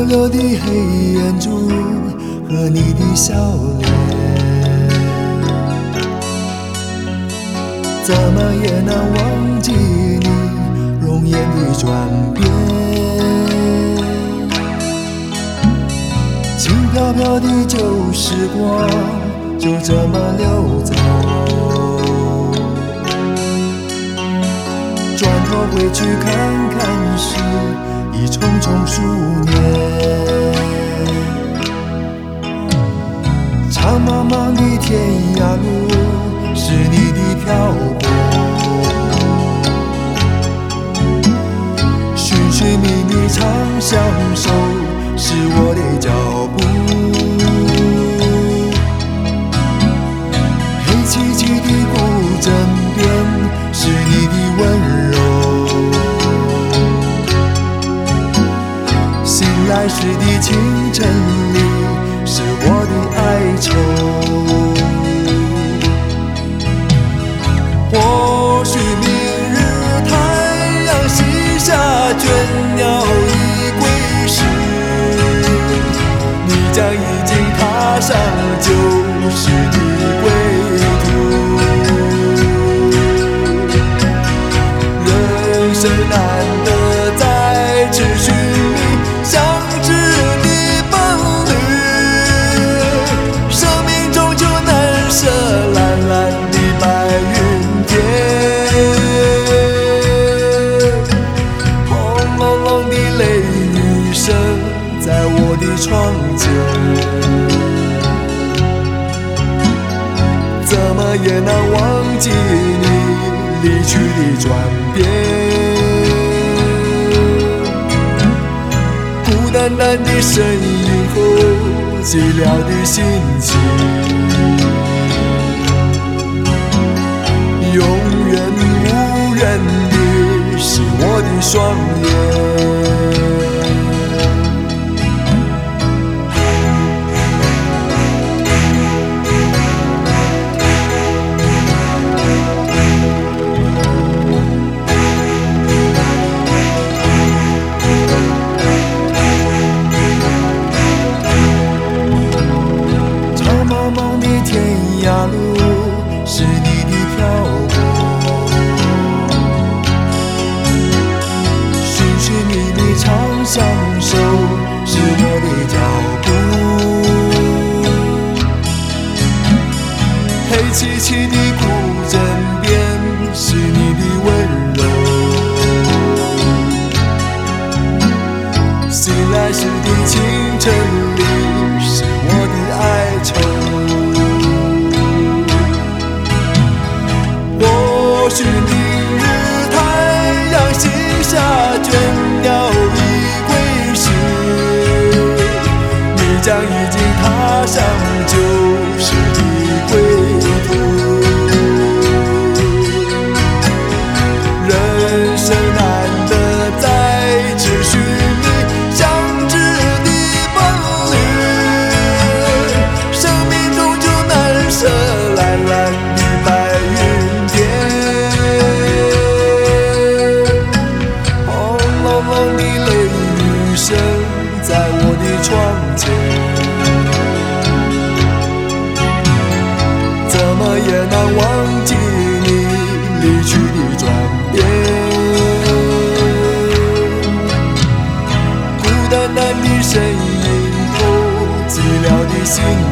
溜的黑眼珠和你的笑脸，怎么也难忘记你容颜的转变。轻飘飘的旧时光就这么溜走，转头回去看看时，已匆匆数年。长茫茫的天涯路是你的漂泊，寻寻觅觅长相守是我的脚步。黑漆漆的古镇边是你的温柔，醒来时的清晨里是我的哀愁。或许明日太阳西下，倦鸟已归时，你将已经踏上旧时的归途。人生难得再次寻觅相知的伴侣，生命终究难舍蓝蓝的白云天。轰隆隆的雷雨声在我的窗前，怎么也难忘记你离去的转变。孤单单的身影后寂寥的心情，永远无人的是我的双眼。路是你的漂泊，寻寻觅觅长相守是我的脚步。黑漆漆的古镇边是你的温柔，醒来时的清晨里是我的哀愁。或许明日太阳西下，倦鸟已归时，你将已经踏上旧时的归途。人生难得再次寻觅相知的伴侣，生命终究难舍蓝蓝的白云天。在我的窗前，怎么也难忘记你离去的转变。孤单单的身影后寂寥的心